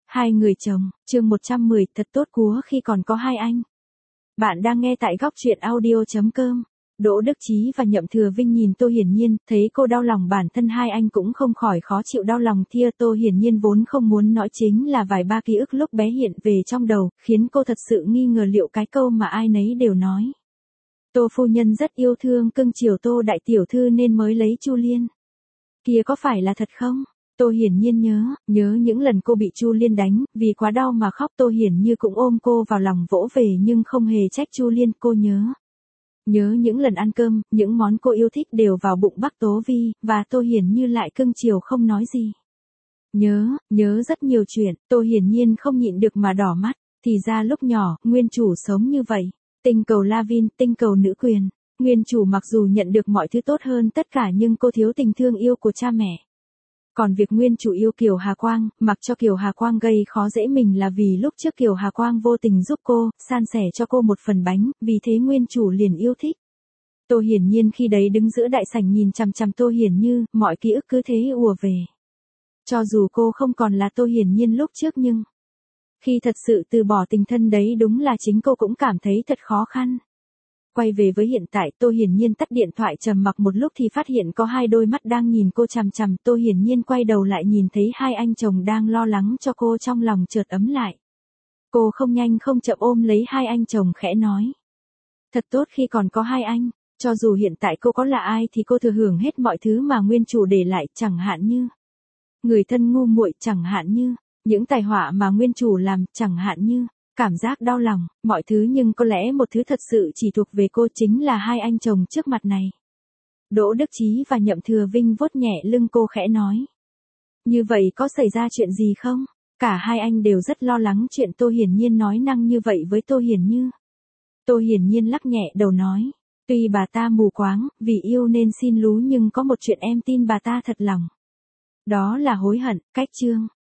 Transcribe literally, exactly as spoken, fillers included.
Hai người chồng, chương một trăm mười, thật tốt cúa khi còn có hai anh. Bạn đang nghe tại góc truyện audio chấm com. Đỗ Đức Chí và Nhậm Thừa Vinh nhìn Tô Hiển Nhiên, thấy cô đau lòng bản thân hai anh cũng không khỏi khó chịu đau lòng thia. Tô Hiển Nhiên vốn không muốn nói chính là vài ba ký ức lúc bé hiện về trong đầu, khiến cô thật sự nghi ngờ liệu cái câu mà ai nấy đều nói. Tô phu nhân rất yêu thương cưng chiều Tô đại tiểu thư nên mới lấy Chu Liên. Kia có phải là thật không? Tô Hiển Nhiên nhớ, nhớ những lần cô bị Chu Liên đánh, vì quá đau mà khóc. Tô Hiển Như cũng ôm cô vào lòng vỗ về nhưng không hề trách Chu Liên. Cô nhớ. Nhớ những lần ăn cơm, những món cô yêu thích đều vào bụng Bắc Tố Vi, và Tô Hiển Như lại cưng chiều không nói gì. Nhớ, nhớ rất nhiều chuyện, Tô Hiển Nhiên không nhịn được mà đỏ mắt. Thì ra lúc nhỏ, nguyên chủ sống như vậy. Tinh cầu La Vin, tinh cầu nữ quyền. Nguyên chủ mặc dù nhận được mọi thứ tốt hơn tất cả nhưng cô thiếu tình thương yêu của cha mẹ. Còn việc nguyên chủ yêu Kiều Hà Quang, mặc cho Kiều Hà Quang gây khó dễ mình là vì lúc trước Kiều Hà Quang vô tình giúp cô, san sẻ cho cô một phần bánh, vì thế nguyên chủ liền yêu thích. Tô Hiển Nhiên khi đấy đứng giữa đại sảnh nhìn chằm chằm Tô Hiển Như, mọi ký ức cứ thế ùa về. Cho dù cô không còn là Tô Hiển Nhiên lúc trước nhưng, khi thật sự từ bỏ tình thân đấy đúng là chính cô cũng cảm thấy thật khó khăn. Quay về với hiện tại, Tô Hiển Nhiên tắt điện thoại trầm mặc một lúc thì phát hiện có hai đôi mắt đang nhìn cô chằm chằm. Tô Hiển Nhiên quay đầu lại nhìn thấy hai anh chồng đang lo lắng cho cô, trong lòng chợt ấm lại. Cô không nhanh không chậm ôm lấy hai anh chồng khẽ nói. Thật tốt khi còn có hai anh, cho dù hiện tại cô có là ai thì cô thừa hưởng hết mọi thứ mà nguyên chủ để lại, chẳng hạn như người thân ngu muội, chẳng hạn như những tai họa mà nguyên chủ làm, chẳng hạn như cảm giác đau lòng, mọi thứ, nhưng có lẽ một thứ thật sự chỉ thuộc về cô chính là hai anh chồng trước mặt này. Đỗ Đức Chí và Nhậm Thừa Vinh vuốt nhẹ lưng cô khẽ nói. Như vậy có xảy ra chuyện gì không? Cả hai anh đều rất lo lắng chuyện Tô Hiển Nhiên nói năng như vậy với Tô Hiển Như. Tô Hiển Nhiên lắc nhẹ đầu nói. Tuy bà ta mù quáng, vì yêu nên xin lú, nhưng có một chuyện em tin bà ta thật lòng. Đó là hối hận. Cách chương.